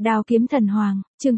Đao kiếm thần hoàng, chương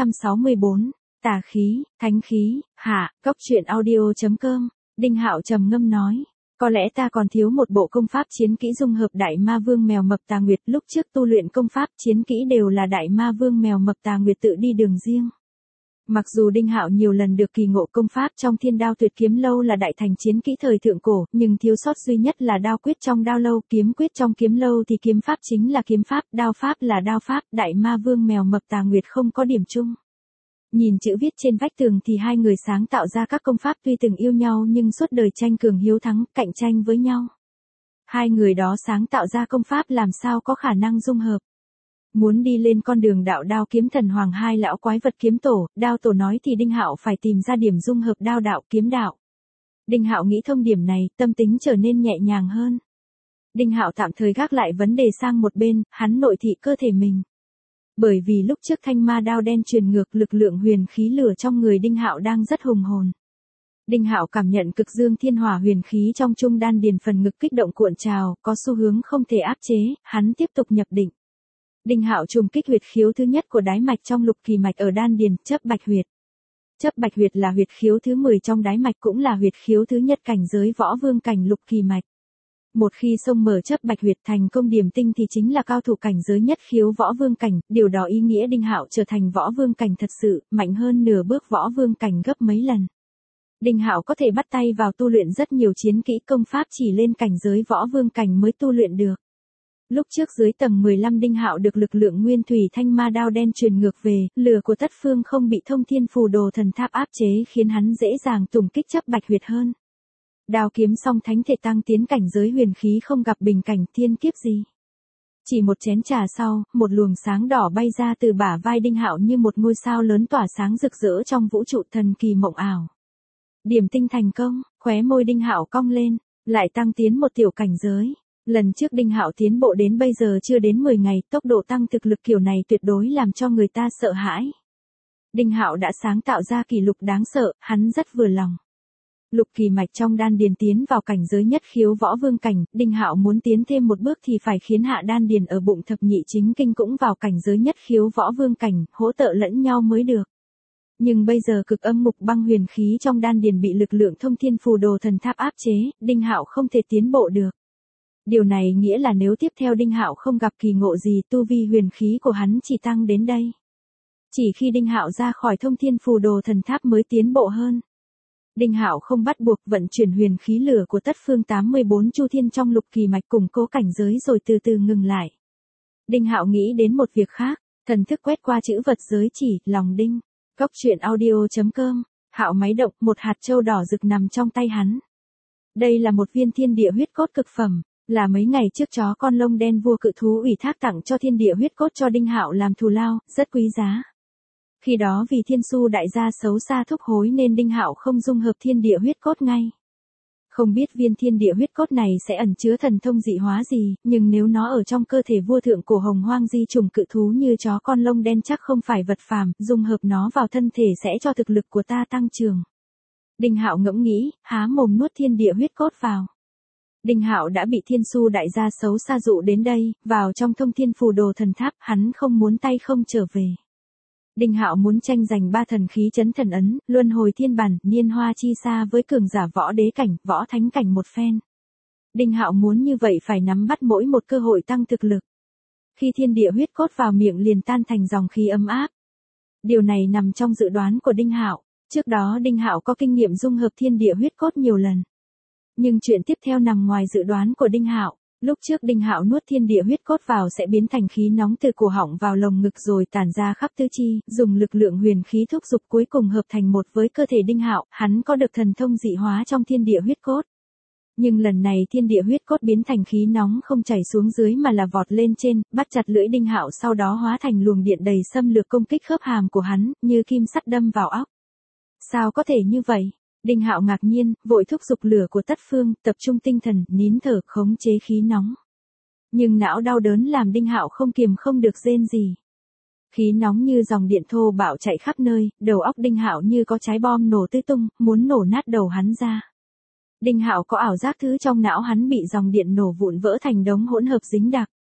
864, tà khí, thánh khí, hạ, Cốc truyện audio.com, Đinh Hạo trầm ngâm nói. Có lẽ ta còn thiếu một bộ công pháp chiến kỹ dung hợp đại ma vương mèo mập tà nguyệt, lúc trước tu luyện công pháp chiến kỹ đều là đại ma vương mèo mập tà nguyệt tự đi đường riêng. Mặc dù Đinh Hạo nhiều lần được kỳ ngộ công pháp trong Thiên Đao Tuyệt Kiếm Lâu là đại thành chiến kỹ thời thượng cổ, nhưng thiếu sót duy nhất là đao quyết trong đao lâu, kiếm quyết trong kiếm lâu thì kiếm pháp chính là kiếm pháp, đao pháp là đao pháp, đại ma vương mèo mập tà nguyệt không có điểm chung. Nhìn chữ viết trên vách tường thì hai người sáng tạo ra các công pháp tuy từng yêu nhau nhưng suốt đời tranh cường hiếu thắng, cạnh tranh với nhau. Hai người đó sáng tạo ra công pháp làm sao có khả năng dung hợp. Muốn đi lên con đường đạo đao kiếm thần hoàng, hai lão quái vật kiếm tổ, đao tổ nói thì Đinh Hạo phải tìm ra điểm dung hợp đao đạo kiếm đạo. Đinh Hạo nghĩ thông điểm này, tâm tính trở nên nhẹ nhàng hơn. Đinh Hạo tạm thời gác lại vấn đề sang một bên, hắn nội thị cơ thể mình. Bởi vì lúc trước thanh ma đao đen truyền ngược, lực lượng huyền khí lửa trong người Đinh Hạo đang rất hùng hồn. Đinh Hạo cảm nhận cực dương thiên hỏa huyền khí trong trung đan điền phần ngực kích động cuộn trào, có xu hướng không thể áp chế, hắn tiếp tục nhập định. Đinh Hạo trùng kích huyệt khiếu thứ nhất của đái mạch trong lục kỳ mạch ở đan điền, chấp bạch huyệt. Chấp bạch huyệt là huyệt khiếu thứ 10 trong đái mạch, cũng là huyệt khiếu thứ nhất cảnh giới võ vương cảnh lục kỳ mạch. Một khi xông mở chấp bạch huyệt thành công điểm tinh thì chính là cao thủ cảnh giới nhất khiếu võ vương cảnh, điều đó ý nghĩa Đinh Hạo trở thành võ vương cảnh thật sự, mạnh hơn nửa bước võ vương cảnh gấp mấy lần. Đinh Hạo có thể bắt tay vào tu luyện rất nhiều chiến kỹ công pháp chỉ lên cảnh giới võ vương cảnh mới tu luyện được. Lúc trước dưới tầng 15 Đinh Hạo được lực lượng nguyên thủy thanh ma đao đen truyền ngược về, lửa của Tất Phương không bị thông thiên phù đồ thần tháp áp chế khiến hắn dễ dàng tùng kích chấp bạch huyệt hơn. Đao kiếm song thánh thể tăng tiến cảnh giới huyền khí không gặp bình cảnh thiên kiếp gì. Chỉ một chén trà sau, một luồng sáng đỏ bay ra từ bả vai Đinh Hạo như một ngôi sao lớn tỏa sáng rực rỡ trong vũ trụ thần kỳ mộng ảo. Điểm tinh thành công, khóe môi Đinh Hạo cong lên, lại tăng tiến một tiểu cảnh giới. Lần trước Đinh Hạo tiến bộ đến bây giờ chưa đến 10 ngày, tốc độ tăng thực lực kiểu này tuyệt đối làm cho người ta sợ hãi. Đinh Hạo đã sáng tạo ra kỷ lục đáng sợ, hắn rất vừa lòng. Lục kỳ mạch trong đan điền tiến vào cảnh giới nhất khiếu võ vương cảnh, Đinh Hạo muốn tiến thêm một bước thì phải khiến hạ đan điền ở bụng thập nhị chính kinh cũng vào cảnh giới nhất khiếu võ vương cảnh, hỗ trợ lẫn nhau mới được. Nhưng bây giờ cực âm mục băng huyền khí trong đan điền bị lực lượng thông thiên phù đồ thần tháp áp chế, Đinh Hạo không thể tiến bộ được. Điều này nghĩa là nếu tiếp theo Đinh Hạo không gặp kỳ ngộ gì, tu vi huyền khí của hắn chỉ tăng đến đây. Chỉ khi Đinh Hạo ra khỏi thông thiên phù đồ thần tháp mới tiến bộ hơn. Đinh Hạo không bắt buộc vận chuyển huyền khí lửa của Tất Phương 84 chu thiên trong lục kỳ mạch củng cố cảnh giới rồi từ từ ngừng lại. Đinh Hạo nghĩ đến một việc khác, thần thức quét qua chữ vật giới chỉ, lòng Đinh. Cốc truyện audio.com, Hạo máy động, một hạt châu đỏ rực nằm trong tay hắn. Đây là một viên thiên địa huyết cốt cực phẩm, là mấy ngày trước chó con lông đen vua cự thú ủy thác tặng cho thiên địa huyết cốt cho Đinh Hạo làm thù lao, rất quý giá. Khi đó vì Thiên Su đại gia xấu xa thúc hối nên Đinh Hạo không dung hợp thiên địa huyết cốt ngay. Không biết viên thiên địa huyết cốt này sẽ ẩn chứa thần thông dị hóa gì, nhưng nếu nó ở trong cơ thể vua thượng cổ hồng hoang di trùng cự thú như chó con lông đen chắc không phải vật phàm, dung hợp nó vào thân thể sẽ cho thực lực của ta tăng trưởng. Đinh Hạo ngẫm nghĩ, há mồm nuốt thiên địa huyết cốt vào. Đinh Hạo đã bị Thiên Su đại gia xấu xa dụ đến đây, vào trong thông thiên phù đồ thần tháp, hắn không muốn tay không trở về. Đinh Hạo muốn tranh giành 3 thần khí chấn thần ấn, luân hồi thiên bản, niên hoa chi xa với cường giả võ đế cảnh, võ thánh cảnh một phen. Đinh Hạo muốn như vậy phải nắm bắt mỗi một cơ hội tăng thực lực. Khi thiên địa huyết cốt vào miệng liền tan thành dòng khí ấm áp. Điều này nằm trong dự đoán của Đinh Hạo. Trước đó Đinh Hạo có kinh nghiệm dung hợp thiên địa huyết cốt nhiều lần. Nhưng chuyện tiếp theo nằm ngoài dự đoán của Đinh Hạo. Lúc trước Đinh Hạo nuốt thiên địa huyết cốt vào sẽ biến thành khí nóng từ cổ họng vào lồng ngực rồi tản ra khắp tứ chi, dùng lực lượng huyền khí thúc giục cuối cùng hợp thành một với cơ thể Đinh Hạo, hắn có được thần thông dị hóa trong thiên địa huyết cốt. Nhưng lần này thiên địa huyết cốt biến thành khí nóng không chảy xuống dưới mà là vọt lên trên, bắt chặt lưỡi Đinh Hạo sau đó hóa thành luồng điện đầy xâm lược công kích khớp hàm của hắn, như kim sắt đâm vào óc. Sao có thể như vậy? Đinh Hạo ngạc nhiên, vội thúc giục lửa của Tất Phương, tập trung tinh thần, nín thở, khống chế khí nóng. Nhưng não đau đớn làm Đinh Hạo không kiềm không được rên gì. Khí nóng như dòng điện thô bạo chạy khắp nơi, đầu óc Đinh Hạo như có trái bom nổ tứ tung, muốn nổ nát đầu hắn ra. Đinh Hạo có ảo giác thứ trong não hắn bị dòng điện nổ vụn vỡ thành đống hỗn hợp dính đặc.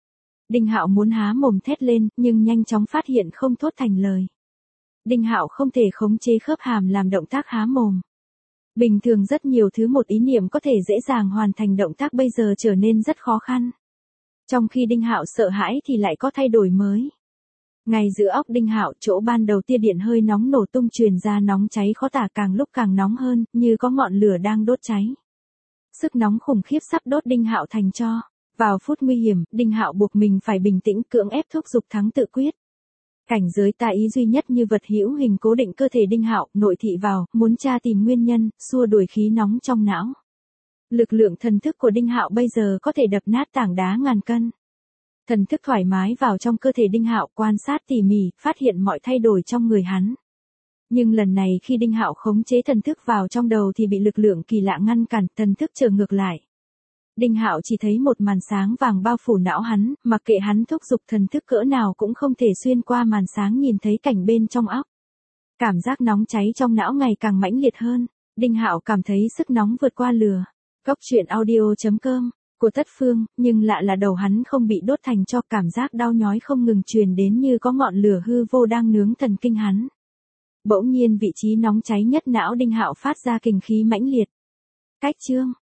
Đinh Hạo muốn há mồm thét lên, nhưng nhanh chóng phát hiện không thốt thành lời. Đinh Hạo không thể khống chế khớp hàm làm động tác há mồm. Bình thường rất nhiều thứ một ý niệm có thể dễ dàng hoàn thành động tác bây giờ trở nên rất khó khăn. Trong khi Đinh Hạo sợ hãi thì lại có thay đổi mới. Ngay giữa óc Đinh Hạo, chỗ ban đầu tia điện hơi nóng nổ tung truyền ra nóng cháy khó tả, càng lúc càng nóng hơn, như có ngọn lửa đang đốt cháy. Sức nóng khủng khiếp sắp đốt Đinh Hạo thành tro. Vào phút nguy hiểm, Đinh Hạo buộc mình phải bình tĩnh, cưỡng ép thúc giục thắng tự quyết. Cảnh giới tà ý duy nhất như vật hữu hình cố định cơ thể Đinh Hạo, nội thị vào, muốn tra tìm nguyên nhân, xua đuổi khí nóng trong não. Lực lượng thần thức của Đinh Hạo bây giờ có thể đập nát tảng đá ngàn cân. Thần thức thoải mái vào trong cơ thể Đinh Hạo, quan sát tỉ mỉ, phát hiện mọi thay đổi trong người hắn. Nhưng lần này khi Đinh Hạo khống chế thần thức vào trong đầu thì bị lực lượng kỳ lạ ngăn cản, thần thức trở ngược lại. Đinh Hạo chỉ thấy một màn sáng vàng bao phủ não hắn, mặc kệ hắn thúc giục thần thức cỡ nào cũng không thể xuyên qua màn sáng nhìn thấy cảnh bên trong óc. Cảm giác nóng cháy trong não ngày càng mãnh liệt hơn. Đinh Hạo cảm thấy sức nóng vượt qua lửa. Góc truyện audio.com của Tất Phương, nhưng lạ là đầu hắn không bị đốt thành tro, cảm giác đau nhói không ngừng truyền đến như có ngọn lửa hư vô đang nướng thần kinh hắn. Bỗng nhiên vị trí nóng cháy nhất não Đinh Hạo phát ra kình khí mãnh liệt. Cách chương